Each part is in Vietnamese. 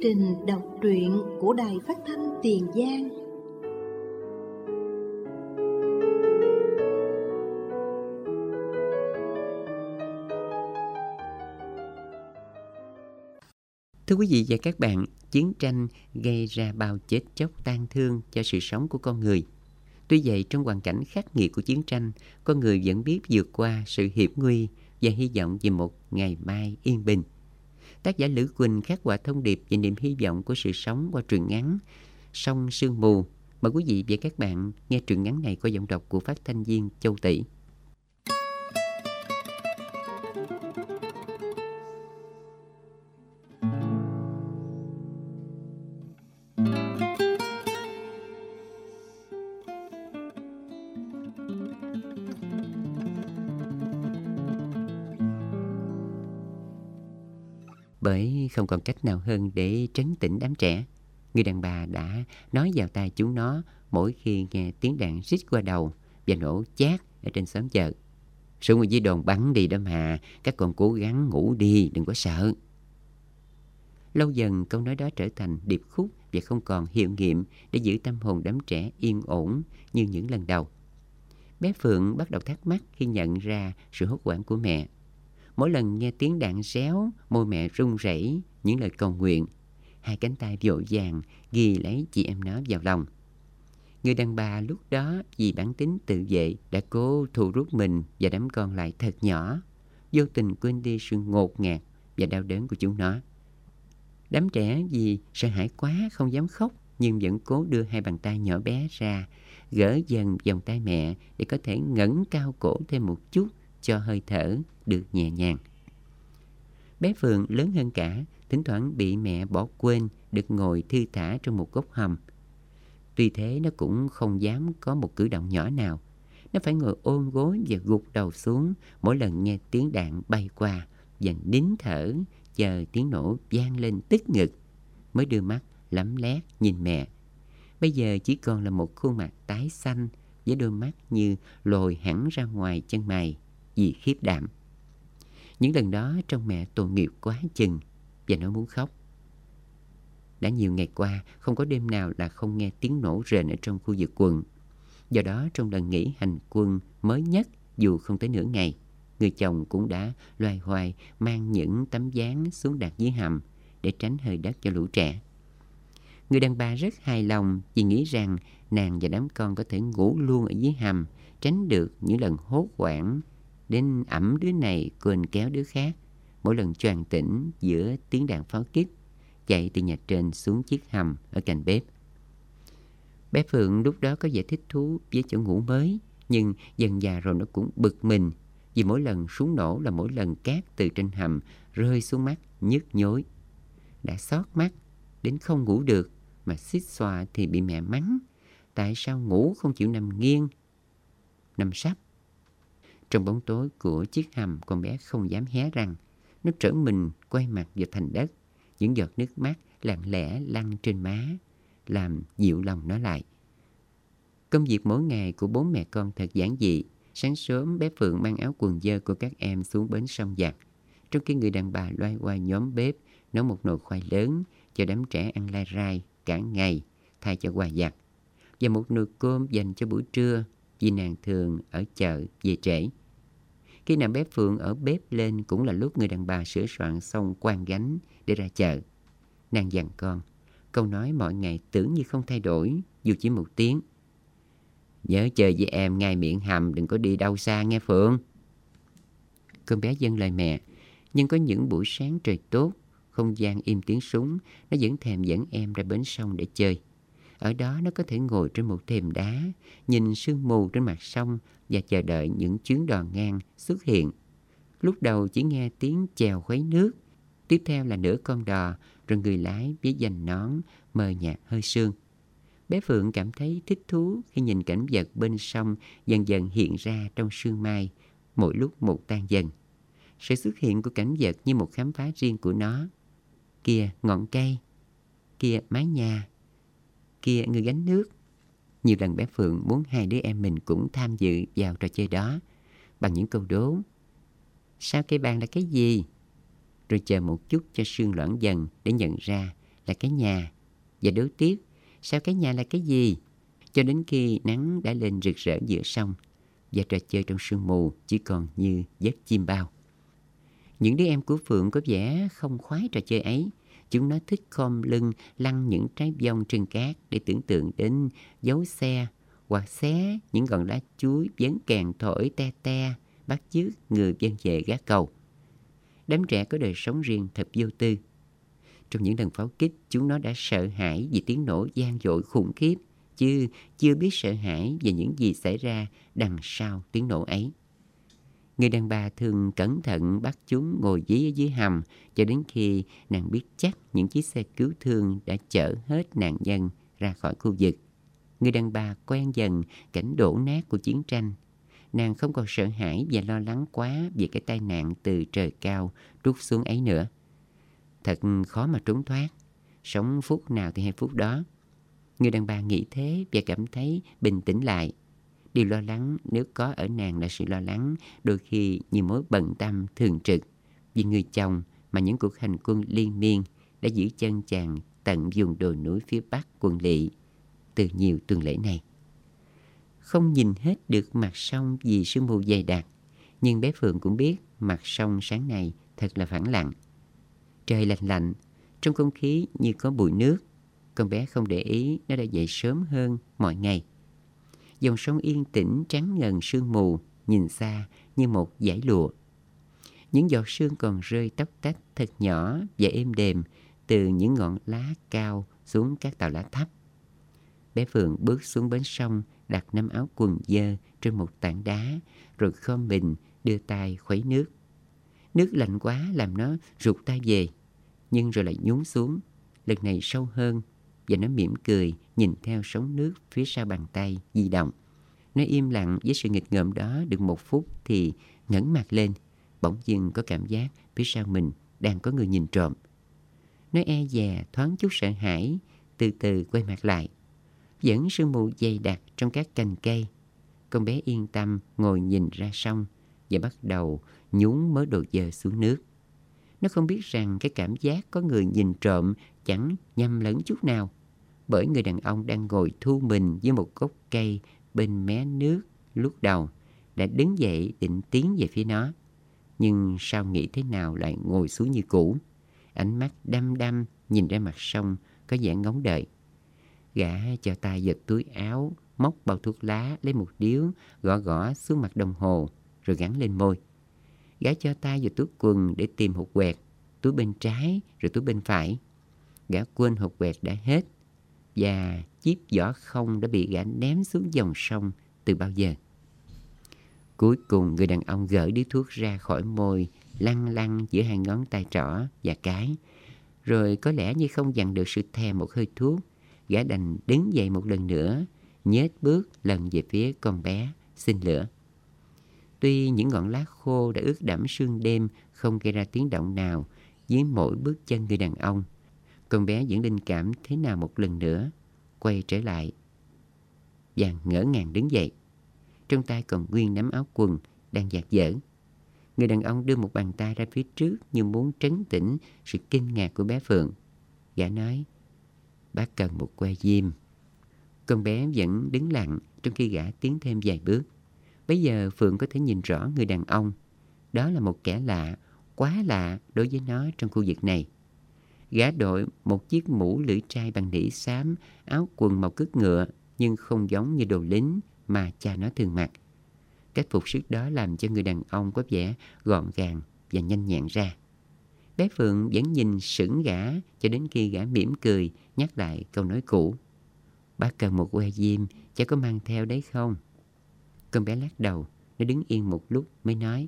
trình đọc truyện của Đài Phát thanh Tiền Giang. Thưa quý vị và các bạn, chiến tranh gây ra bao chết chóc tang thương cho sự sống của con người. Tuy vậy, trong hoàn cảnh khắc nghiệt của chiến tranh, con người vẫn biết vượt qua sự hiểm nguy và hy vọng về một ngày mai yên bình. Tác giả Lữ Quỳnh khắc họa thông điệp về niềm hy vọng của sự sống qua truyện ngắn Sông Sương Mù. Mời quý vị và các bạn nghe truyện ngắn này qua giọng đọc của phát thanh viên Châu Tỷ. Bởi không còn cách nào hơn để trấn tĩnh đám trẻ, người đàn bà đã nói vào tai chúng nó mỗi khi nghe tiếng đạn rít qua đầu và nổ chát ở trên xóm chợ. Súng ở dưới đồn bắn đi đó mà, các con cố gắng ngủ đi, đừng có sợ. Lâu dần câu nói đó trở thành điệp khúc và không còn hiệu nghiệm để giữ tâm hồn đám trẻ yên ổn như những lần đầu. Bé Phượng bắt đầu thắc mắc khi nhận ra sự hốt hoảng của mẹ. Mỗi lần nghe tiếng đạn réo, môi mẹ run rẩy những lời cầu nguyện. Hai cánh tay vội vàng ghi lấy chị em nó vào lòng. Người đàn bà lúc đó vì bản tính tự vệ đã cố thu rút mình và đám con lại thật nhỏ, vô tình quên đi sự ngột ngạt và đau đớn của chúng nó. Đám trẻ vì sợ hãi quá không dám khóc, nhưng vẫn cố đưa hai bàn tay nhỏ bé ra, gỡ dần vòng tay mẹ để có thể ngẩng cao cổ thêm một chút cho hơi thở được nhẹ nhàng. Bé Phượng lớn hơn cả, thỉnh thoảng bị mẹ bỏ quên được ngồi thư thả trong một góc hầm. Tuy thế nó cũng không dám có một cử động nhỏ nào. Nó phải ngồi ôm gối và gục đầu xuống mỗi lần nghe tiếng đạn bay qua và nín thở chờ tiếng nổ vang lên tức ngực mới đưa mắt lấm lét nhìn mẹ. Bây giờ chỉ còn là một khuôn mặt tái xanh với đôi mắt như lồi hẳn ra ngoài chân mày vì khiếp đảm. Những lần đó trông mẹ tội nghiệp quá chừng và nó muốn khóc. Đã nhiều ngày qua không có đêm nào là không nghe tiếng nổ rền ở trong khu vực quận. Do đó trong lần nghỉ hành quân mới nhất, dù không tới nửa ngày, người chồng cũng đã loay hoay mang những tấm ván xuống đặt dưới hầm để tránh hơi đất cho lũ trẻ. Người đàn bà rất hài lòng vì nghĩ rằng nàng và đám con có thể ngủ luôn ở dưới hầm, tránh được những lần hốt hoảng đến ẵm đứa này quên kéo đứa khác, mỗi lần choàng tỉnh giữa tiếng đạn pháo kích chạy từ nhà trên xuống chiếc hầm ở cạnh bếp. Bé Phượng lúc đó có vẻ thích thú với chỗ ngủ mới, nhưng dần dà rồi nó cũng bực mình vì mỗi lần súng nổ là mỗi lần cát từ trên hầm rơi xuống mắt nhức nhối. Đã xót mắt đến không ngủ được, mà xít xoa thì bị mẹ mắng tại sao ngủ không chịu nằm nghiêng, nằm sấp. Trong bóng tối của chiếc hầm, con bé không dám hé răng. Nó trở mình quay mặt vào thành đất. Những giọt nước mắt lặng lẽ lăn trên má làm dịu lòng nó lại. Công việc mỗi ngày của bốn mẹ con thật giản dị. Sáng sớm bé Phượng mang áo quần dơ của các em xuống bến sông giặt, trong khi người đàn bà loay hoay nhóm bếp nấu một nồi khoai lớn cho đám trẻ ăn lai rai cả ngày thay cho quà giặt, và một nồi cơm dành cho buổi trưa vì nàng thường ở chợ về trễ. Khi nào bé Phượng ở bếp lên cũng là lúc người đàn bà sửa soạn xong quang gánh để ra chợ. Nàng dặn con, câu nói mọi ngày tưởng như không thay đổi dù chỉ một tiếng: nhớ chơi với em ngay miệng hầm, đừng có đi đâu xa nghe Phượng. Con bé vâng lời mẹ, nhưng có những buổi sáng trời tốt, không gian im tiếng súng, nó vẫn thèm dẫn em ra bến sông để chơi. Ở đó nó có thể ngồi trên một thềm đá, nhìn sương mù trên mặt sông và chờ đợi những chuyến đò ngang xuất hiện. Lúc đầu chỉ nghe tiếng chèo khuấy nước, tiếp theo là nửa con đò, rồi người lái với vành nón mờ nhạt hơi sương. Bé Phượng cảm thấy thích thú khi nhìn cảnh vật bên sông dần dần hiện ra trong sương mai, mỗi lúc một tan dần. Sự xuất hiện của cảnh vật như một khám phá riêng của nó. Kia ngọn cây, kia mái nhà, kia người gánh nước. Nhiều lần bé Phượng muốn hai đứa em mình cũng tham dự vào trò chơi đó bằng những câu đố. Sao cây bàn là cái gì? Rồi chờ một chút cho sương loãng dần để nhận ra là cái nhà. Và đố tiếp, sao cái nhà là cái gì? Cho đến khi nắng đã lên rực rỡ giữa sông và trò chơi trong sương mù chỉ còn như giấc chim bao. Những đứa em của Phượng có vẻ không khoái trò chơi ấy. Chúng nó thích khom lưng lăn những trái bông trên cát để tưởng tượng đến dấu xe hoặc xé những ngọn lá chuối vấn càng thổi te te, bắt chước người dân về gác cầu. Đám trẻ có đời sống riêng thật vô tư. Trong những lần pháo kích, chúng nó đã sợ hãi vì tiếng nổ vang dội khủng khiếp, chứ chưa biết sợ hãi về những gì xảy ra đằng sau tiếng nổ ấy. Người đàn bà thường cẩn thận bắt chúng ngồi dí ở dưới hầm cho đến khi nàng biết chắc những chiếc xe cứu thương đã chở hết nạn nhân ra khỏi khu vực. Người đàn bà quen dần cảnh đổ nát của chiến tranh. Nàng không còn sợ hãi và lo lắng quá về cái tai nạn từ trời cao trút xuống ấy nữa. Thật khó mà trốn thoát, sống phút nào thì hay phút đó. Người đàn bà nghĩ thế và cảm thấy bình tĩnh lại. Điều lo lắng nếu có ở nàng là sự lo lắng đôi khi như mối bận tâm thường trực vì người chồng mà những cuộc hành quân liên miên đã giữ chân chàng tận vùng đồi núi phía bắc quận lỵ từ nhiều tuần lễ này. Không nhìn hết được mặt sông vì sương mù dày đặc, nhưng bé Phượng cũng biết mặt sông sáng nay thật là phẳng lặng. Trời lạnh lạnh, trong không khí như có bụi nước. Con bé không để ý nó đã dậy sớm hơn mọi ngày. Dòng sông yên tĩnh trắng ngần sương mù, nhìn xa như một dải lụa. Những giọt sương còn rơi tóc tách thật nhỏ và êm đềm từ những ngọn lá cao xuống các tàu lá thấp. Bé Phượng bước xuống bến sông, đặt nắm áo quần dơ trên một tảng đá, rồi khom mình đưa tay khuấy nước. Nước lạnh quá làm nó rụt tay về, nhưng rồi lại nhúng xuống, lần này sâu hơn, và nó mỉm cười nhìn theo sóng nước phía sau bàn tay di động. Nó im lặng với sự nghịch ngợm đó được một phút thì ngẩng mặt lên, bỗng dưng có cảm giác phía sau mình đang có người nhìn trộm. Nó e dè thoáng chút sợ hãi, từ từ quay mặt lại. Vẫn sương mù dày đặc trong các cành cây. Con bé yên tâm ngồi nhìn ra sông và bắt đầu nhúng mớ đồ dơ xuống nước. Nó không biết rằng cái cảm giác có người nhìn trộm chẳng nhầm lẫn chút nào, bởi người đàn ông đang ngồi thu mình với một gốc cây bên mé nước lúc đầu đã đứng dậy định tiến về phía nó. Nhưng sao nghĩ thế nào lại ngồi xuống như cũ, ánh mắt đăm đăm nhìn ra mặt sông có vẻ ngóng đợi. Gã cho tay giật túi áo, móc bao thuốc lá lấy một điếu, gõ gõ xuống mặt đồng hồ rồi gắn lên môi. Gã cho tay vào túi quần để tìm hột quẹt, túi bên trái rồi túi bên phải. Gã quên hột quẹt đã hết và chiếc giỏ không đã bị gã ném xuống dòng sông từ bao giờ. Cuối cùng người đàn ông gỡ điếu thuốc ra khỏi môi, lăn lăn giữa hai ngón tay trỏ và cái. Rồi có lẽ như không dằn được sự thèm một hơi thuốc, gã đành đứng dậy một lần nữa, nhếch bước lần về phía con bé xin lửa. Tuy những ngọn lá khô đã ướt đẫm sương đêm không gây ra tiếng động nào dưới mỗi bước chân người đàn ông, con bé vẫn linh cảm thế nào một lần nữa, quay trở lại và ngỡ ngàng đứng dậy. Trong tay còn nguyên nắm áo quần đang dạt dở. Người đàn ông đưa một bàn tay ra phía trước như muốn trấn tĩnh sự kinh ngạc của bé Phượng. Gã nói, bác cần một que diêm. Con bé vẫn đứng lặng trong khi gã tiến thêm vài bước. Bây giờ Phượng có thể nhìn rõ người đàn ông. Đó là một kẻ lạ, quá lạ đối với nó trong khu vực này. Gã đội một chiếc mũ lưỡi trai bằng nỉ xám, áo quần màu cứt ngựa, nhưng không giống như đồ lính mà cha nó thường mặc. Cách phục sức đó làm cho người đàn ông có vẻ gọn gàng và nhanh nhẹn ra. Bé Phượng vẫn nhìn sững gã cho đến khi gã mỉm cười nhắc lại câu nói cũ. Bác cần một que diêm, cháu có mang theo đấy không? Con bé lắc đầu, nó đứng yên một lúc mới nói,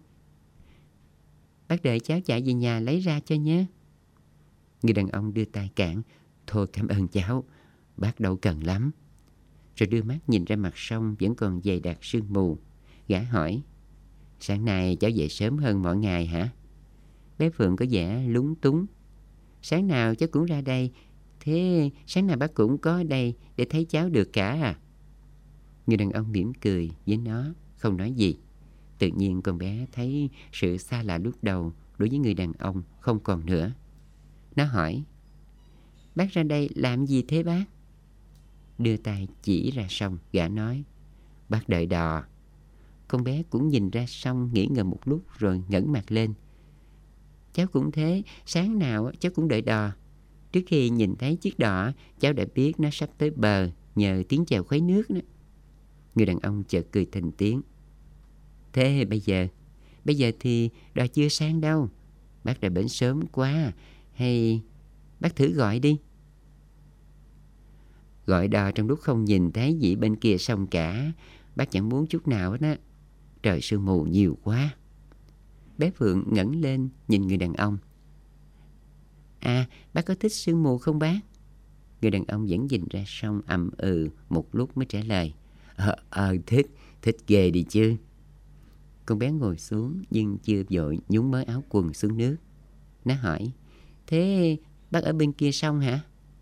bác đợi cháu chạy về nhà lấy ra cho nhé. Người đàn ông đưa tay cản, thôi cảm ơn cháu, bác đâu cần lắm. Rồi đưa mắt nhìn ra mặt sông vẫn còn dày đặc sương mù. Gã hỏi, sáng nay cháu về sớm hơn mọi ngày hả? Bé Phượng có vẻ lúng túng. Sáng nào cháu cũng ra đây, thế sáng nào bác cũng có ở đây để thấy cháu được cả à? Người đàn ông mỉm cười với nó, không nói gì. Tự nhiên con bé thấy sự xa lạ lúc đầu đối với người đàn ông không còn nữa. Nó hỏi, Bác ra đây làm gì thế bác? Đưa tay chỉ ra sông, gã nói: Bác đợi đò. Con bé cũng nhìn ra sông, nghĩ ngợi một lúc rồi ngẩng mặt lên: Cháu cũng thế, sáng nào cháu cũng đợi đò. Trước khi nhìn thấy chiếc đò, cháu đã biết nó sắp tới bờ nhờ tiếng chèo khuấy nước đó. Người đàn ông chợt cười thành tiếng: Thế bây giờ thì đò chưa sang đâu. Bác đã đến sớm quá, hay bác thử gọi đi. Gọi đò trong lúc không nhìn thấy gì bên kia sông cả, bác chẳng muốn chút nào hết á. Trời sương mù nhiều quá. Bé Phượng ngẩng lên nhìn người đàn ông: À, bác có thích sương mù không bác? Người đàn ông vẫn nhìn ra sông ậm ừ một lúc mới trả lời: Thích ghê đi chứ. Con bé ngồi xuống nhưng chưa vội nhúng mớ áo quần xuống nước. Nó hỏi: Thế bác ở bên kia sông hả?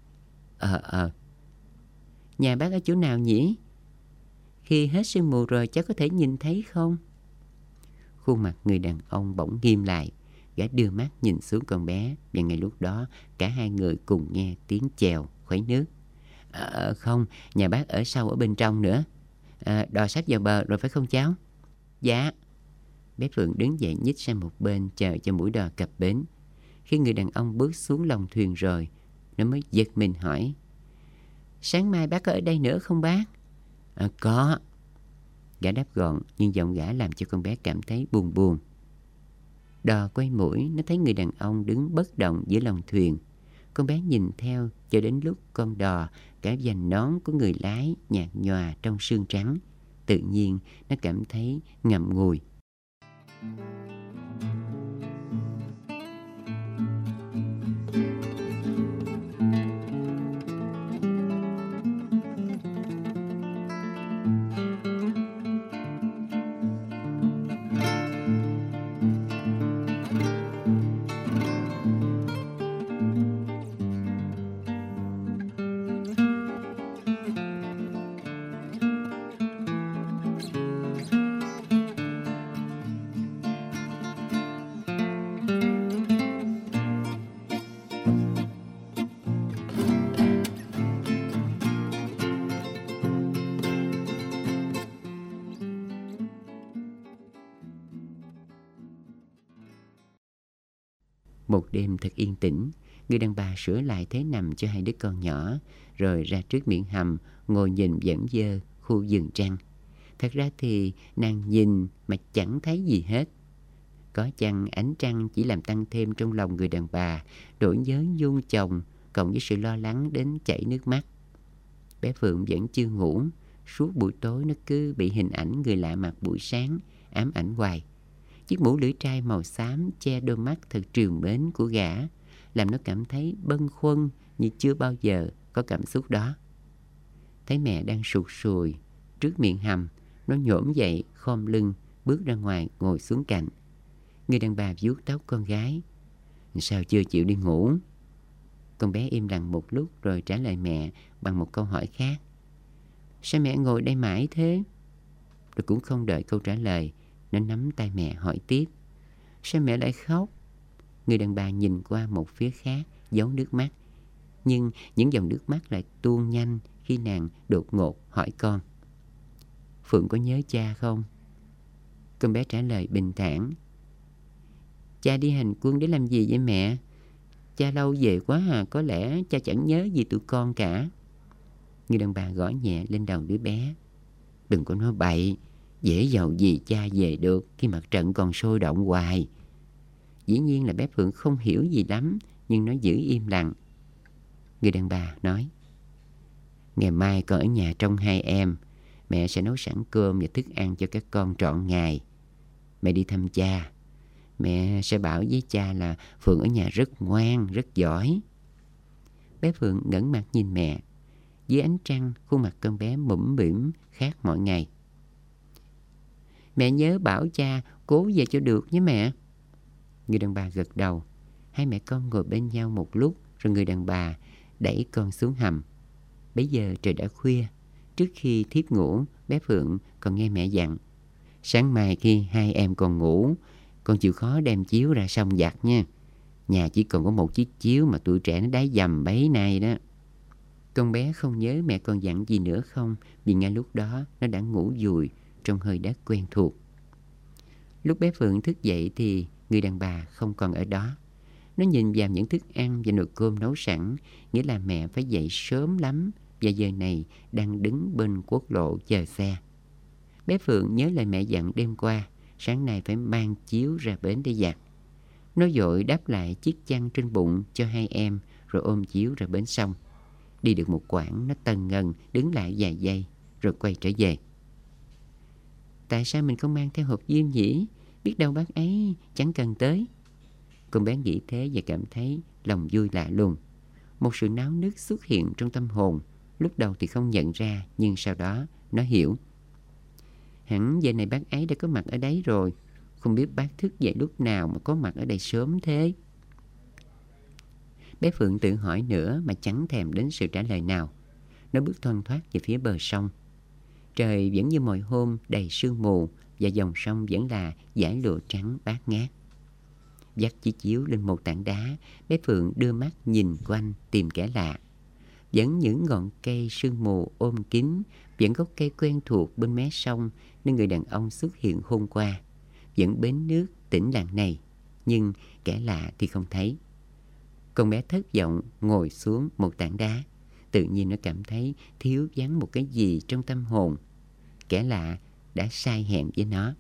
Nhà bác ở chỗ nào nhỉ? Khi hết sương mù rồi cháu có thể nhìn thấy không? Khuôn mặt người đàn ông bỗng nghiêm lại. Gã đưa mắt nhìn xuống con bé, và ngay lúc đó cả hai người cùng nghe tiếng chèo khuấy nước. Không, nhà bác ở sâu ở bên trong nữa. Đò sắp vào bờ rồi phải không cháu? Dạ. Bé Phượng đứng dậy nhích sang một bên chờ cho mũi đò cập bến. Khi người đàn ông bước xuống lòng thuyền rồi, nó mới giật mình hỏi: Sáng mai bác có ở đây nữa không bác? Có. Gã đáp gọn, nhưng giọng gã làm cho con bé cảm thấy buồn buồn. Đò quay mũi, nó thấy người đàn ông đứng bất động giữa lòng thuyền. Con bé nhìn theo cho đến lúc con đò cả vành nón của người lái nhạt nhòa trong sương trắng. Tự nhiên nó cảm thấy ngậm ngùi. Một đêm thật yên tĩnh, người đàn bà sửa lại thế nằm cho hai đứa con nhỏ, rồi ra trước miệng hầm ngồi nhìn vẩn vơ khu vườn trăng. Thật ra thì nàng nhìn mà chẳng thấy gì hết. Có chăng ánh trăng chỉ làm tăng thêm trong lòng người đàn bà nỗi nhớ nhung chồng, cộng với sự lo lắng đến chảy nước mắt. Bé Phượng vẫn chưa ngủ. Suốt buổi tối nó cứ bị hình ảnh người lạ mặt buổi sáng ám ảnh hoài. Chiếc mũ lưỡi trai màu xám che đôi mắt thật trìu mến của gã, làm nó cảm thấy bâng khuâng như chưa bao giờ có cảm xúc đó. Thấy mẹ đang sụt sùi trước miệng hầm, nó nhổm dậy khom lưng bước ra ngoài ngồi xuống cạnh. Người đàn bà vuốt tóc con gái: Sao chưa chịu đi ngủ? Con bé im lặng một lúc rồi trả lời mẹ bằng một câu hỏi khác: Sao mẹ ngồi đây mãi thế? Rồi cũng không đợi câu trả lời, nó nắm tay mẹ hỏi tiếp: Sao mẹ lại khóc? Người đàn bà nhìn qua một phía khác giấu nước mắt, nhưng những dòng nước mắt lại tuôn nhanh khi nàng đột ngột hỏi con: Phượng có nhớ cha không? Con bé trả lời bình thản: Cha đi hành quân để làm gì vậy mẹ? Cha lâu về quá à, có lẽ cha chẳng nhớ gì tụi con cả. Người đàn bà gõ nhẹ lên đầu đứa bé: Đừng có nói bậy, dễ giàu gì cha về được khi mặt trận còn sôi động hoài. Dĩ nhiên là bé Phượng không hiểu gì lắm, nhưng nó giữ im lặng. Người đàn bà nói: Ngày mai con ở nhà trông hai em. Mẹ sẽ nấu sẵn cơm và thức ăn cho các con trọn ngày. Mẹ đi thăm cha. Mẹ sẽ bảo với cha là Phượng ở nhà rất ngoan, rất giỏi. Bé Phượng ngẩng mặt nhìn mẹ. Dưới ánh trăng, khuôn mặt con bé mũm mĩm khác mọi ngày. Mẹ nhớ bảo cha cố về cho được nhé mẹ. Người đàn bà gật đầu. Hai mẹ con ngồi bên nhau một lúc, rồi người đàn bà đẩy con xuống hầm. Bấy giờ trời đã khuya. Trước khi thiếp ngủ, bé Phượng còn nghe mẹ dặn: Sáng mai khi hai em còn ngủ, con chịu khó đem chiếu ra sông giặt nha. Nhà chỉ còn có một chiếc chiếu mà tụi trẻ nó đá dầm bấy nay đó. Con bé không nhớ mẹ còn dặn gì nữa không, vì ngay lúc đó nó đã ngủ dùi trong hơi đã quen thuộc. Lúc bé Phượng thức dậy thì người đàn bà không còn ở đó. Nó nhìn vào những thức ăn và nồi cơm nấu sẵn, nghĩa là mẹ phải dậy sớm lắm và giờ này đang đứng bên quốc lộ chờ xe. Bé Phượng nhớ lời mẹ dặn đêm qua, sáng nay phải mang chiếu ra bến để giặt. Nó vội đắp lại chiếc chăn trên bụng cho hai em rồi ôm chiếu ra bến sông. Đi được một quãng nó tần ngần đứng lại vài giây rồi quay trở về. Tại sao mình không mang theo hộp diêm nhỉ? Biết đâu bác ấy chẳng cần tới. Con bé nghĩ thế và cảm thấy lòng vui lạ lùng. Một sự náo nức xuất hiện trong tâm hồn. Lúc đầu thì không nhận ra, nhưng sau đó nó hiểu. Hẳn giờ này bác ấy đã có mặt ở đấy rồi. Không biết bác thức dậy lúc nào mà có mặt ở đây sớm thế. Bé Phượng tự hỏi nữa mà chẳng thèm đến sự trả lời nào. Nó bước thoăn thoắt về phía bờ sông. Trời vẫn như mọi hôm đầy sương mù và dòng sông vẫn là dải lụa trắng bát ngát. Dắt chiếc chiếu lên một tảng đá, bé Phượng đưa mắt nhìn quanh tìm kẻ lạ. Vẫn những ngọn cây sương mù ôm kín, vẫn gốc cây quen thuộc bên mé sông nơi người đàn ông xuất hiện hôm qua. Vẫn bến nước tĩnh lặng này, nhưng kẻ lạ thì không thấy. Con bé thất vọng ngồi xuống một tảng đá. Tự nhiên nó cảm thấy thiếu vắng một cái gì trong tâm hồn. Kẻ lạ đã sai hẹn với nó.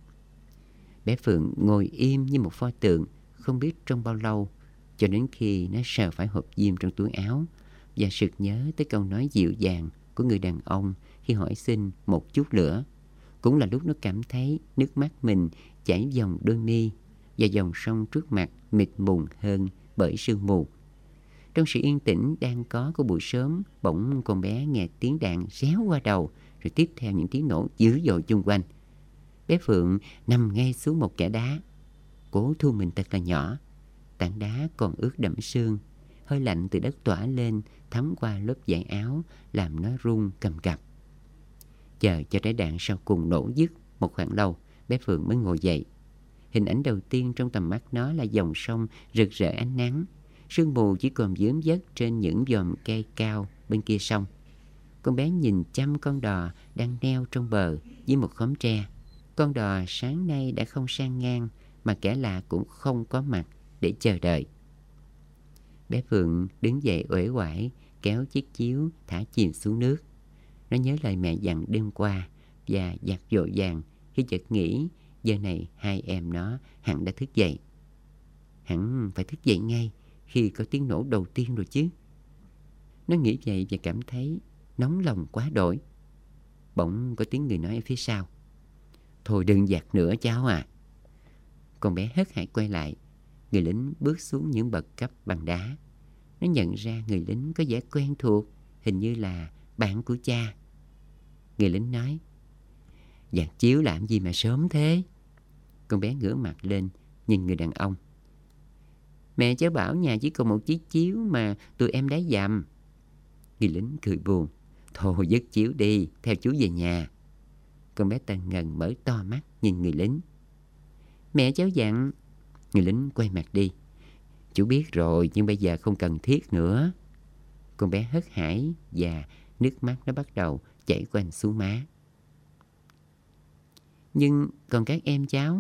Bé Phượng ngồi im như một pho tượng, không biết trong bao lâu, cho đến khi nó sờ phải hộp diêm trong túi áo và sực nhớ tới câu nói dịu dàng của người đàn ông khi hỏi xin một chút lửa. Cũng là lúc nó cảm thấy nước mắt mình chảy dòng đôi mi và dòng sông trước mặt mịt mùng hơn bởi sương mù. Trong sự yên tĩnh đang có của buổi sớm, bỗng con bé nghe tiếng đạn réo qua đầu, rồi tiếp theo những tiếng nổ dữ dội chung quanh. Bé Phượng nằm ngay xuống một kẻ đá, cố thu mình thật là nhỏ. Tảng đá còn ướt đẫm sương, hơi lạnh từ đất tỏa lên thấm qua lớp vải áo làm nó run cầm cập. Chờ cho trái đạn sau cùng nổ dứt một khoảng lâu, bé Phượng mới ngồi dậy. Hình ảnh đầu tiên trong tầm mắt nó là dòng sông rực rỡ ánh nắng. Sương mù chỉ còn dớm dất trên những vòm cây cao bên kia sông. Con bé nhìn chăm con đò đang neo trong bờ với một khóm tre. Con đò sáng nay đã không sang ngang, mà kẻ lạ cũng không có mặt để chờ đợi. Bé Phượng đứng dậy uể oải, kéo chiếc chiếu thả chìm xuống nước. Nó nhớ lời mẹ dặn đêm qua và giặt vội vàng khi chợt nghĩ giờ này hai em nó hẳn đã thức dậy. Hẳn phải thức dậy ngay khi có tiếng nổ đầu tiên rồi chứ. Nó nghĩ vậy và cảm thấy nóng lòng quá đổi. Bỗng có tiếng người nói ở phía sau: "Thôi đừng giặt nữa cháu à." Con bé hớt hải quay lại. Người lính bước xuống những bậc cấp bằng đá. Nó nhận ra người lính có vẻ quen thuộc, hình như là bạn của cha. Người lính nói: "Giặt chiếu làm gì mà sớm thế?" Con bé ngửa mặt lên nhìn người đàn ông. "Mẹ cháu bảo nhà chỉ còn một chiếc chiếu mà tụi em đá dầm." Người lính cười buồn: "Thôi dứt chiếu đi, theo chú về nhà." Con bé tần ngần mở to mắt nhìn người lính. "Mẹ cháu dặn." Người lính quay mặt đi. "Chú biết rồi, nhưng bây giờ không cần thiết nữa." Con bé hớt hải và nước mắt nó bắt đầu chảy quanh xuống má. "Nhưng còn các em cháu?"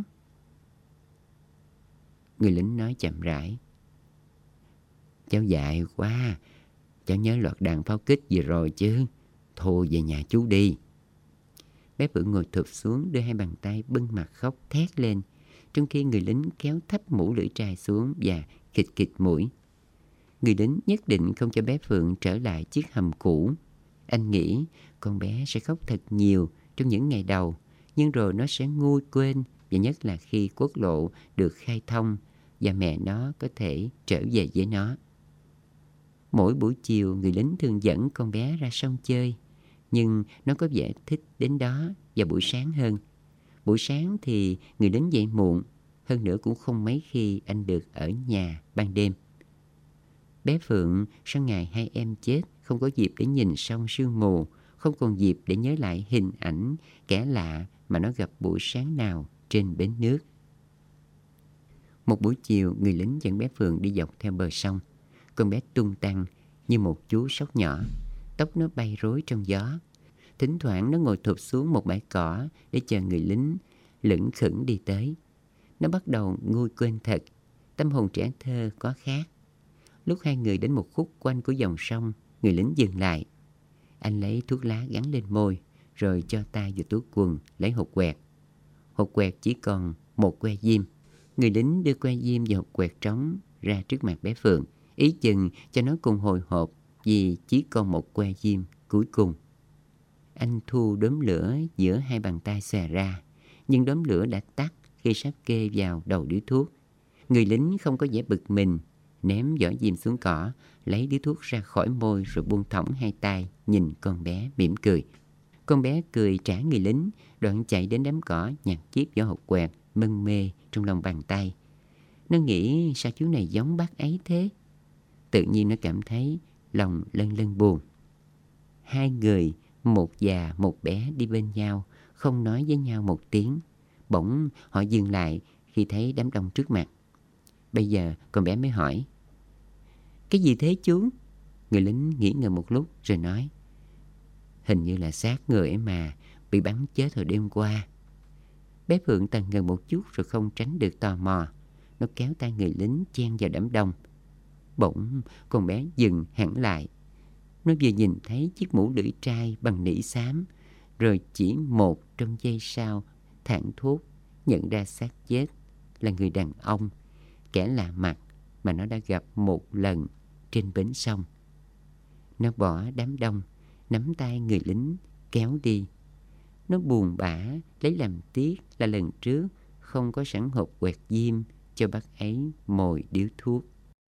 Người lính nói chậm rãi. "Cháu dại quá, cháu nhớ loạt đạn pháo kích vừa rồi chứ. Thôi về nhà chú đi." Bé Phượng ngồi thụp xuống, đưa hai bàn tay bưng mặt khóc thét lên, trong khi người lính kéo thấp mũ lưỡi trai xuống và khịt khịt mũi. Người lính nhất định không cho bé Phượng trở lại chiếc hầm cũ. Anh nghĩ con bé sẽ khóc thật nhiều trong những ngày đầu, nhưng rồi nó sẽ nguôi quên, và nhất là khi quốc lộ được khai thông và mẹ nó có thể trở về với nó. Mỗi buổi chiều, người lính thường dẫn con bé ra sông chơi, nhưng nó có vẻ thích đến đó vào buổi sáng hơn. Buổi sáng thì người lính dậy muộn, hơn nữa cũng không mấy khi anh được ở nhà ban đêm. Bé Phượng sau ngày hai em chết không có dịp để nhìn sông sương mù, không còn dịp để nhớ lại hình ảnh kẻ lạ mà nó gặp buổi sáng nào trên bến nước. Một buổi chiều, người lính dẫn bé Phượng đi dọc theo bờ sông. Con bé tung tăng như một chú sóc nhỏ. Tóc nó bay rối trong gió. Thỉnh thoảng nó ngồi thụp xuống một bãi cỏ để chờ người lính lững khững đi tới. Nó bắt đầu nguôi quên thật. Tâm hồn trẻ thơ có khác. Lúc hai người đến một khúc quanh của dòng sông, người lính dừng lại. Anh lấy thuốc lá gắn lên môi, rồi cho tay vào túi quần lấy hột quẹt. Hột quẹt chỉ còn một que diêm. Người lính đưa que diêm và hột quẹt trống ra trước mặt bé Phượng, ý chừng cho nó cùng hồi hộp vì chỉ còn một que diêm cuối cùng. Anh thu đốm lửa giữa hai bàn tay xòe ra, nhưng đốm lửa đã tắt khi sắp kê vào đầu điếu thuốc. Người lính không có vẻ bực mình, ném vỏ diêm xuống cỏ, lấy điếu thuốc ra khỏi môi rồi buông thõng hai tay, nhìn con bé mỉm cười. Con bé cười trả người lính, đoạn chạy đến đám cỏ nhặt chiếc vỏ hột quẹt mân mê trong lòng bàn tay. Nó nghĩ sao chú này giống bác ấy thế? Tự nhiên nó cảm thấy lòng lân lân buồn. Hai người, một già một bé đi bên nhau, không nói với nhau một tiếng. Bỗng họ dừng lại khi thấy đám đông trước mặt. Bây giờ con bé mới hỏi: "Cái gì thế chú?" Người lính nghĩ ngợi một lúc rồi nói: "Hình như là xác người ấy mà, bị bắn chết hồi đêm qua." Bé Phượng tần ngần một chút rồi không tránh được tò mò. Nó kéo tay người lính chen vào đám đông. Bỗng con bé dừng hẳn lại. Nó vừa nhìn thấy chiếc mũ lưỡi trai bằng nỉ xám, rồi chỉ một trong giây sau thảng thốt nhận ra xác chết là người đàn ông, kẻ lạ mặt mà nó đã gặp một lần trên bến sông. Nó bỏ đám đông, nắm tay người lính kéo đi. Nó buồn bã lấy làm tiếc là lần trước không có sẵn hộp quẹt diêm cho bác ấy mồi điếu thuốc.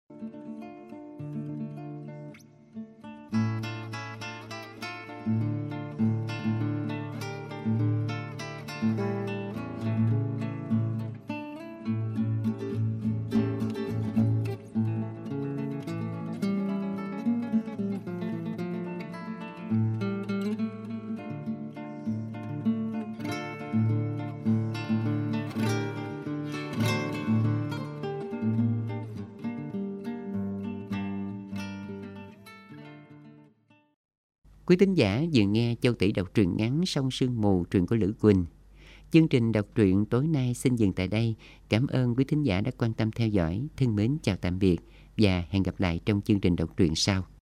Quý thính giả vừa nghe Châu Tỷ đọc truyện ngắn Sông Sương Mù, truyện của Lữ Quỳnh. Chương trình đọc truyện tối nay xin dừng tại đây. Cảm ơn quý thính giả đã quan tâm theo dõi. Thân mến chào tạm biệt và hẹn gặp lại trong chương trình đọc truyện sau.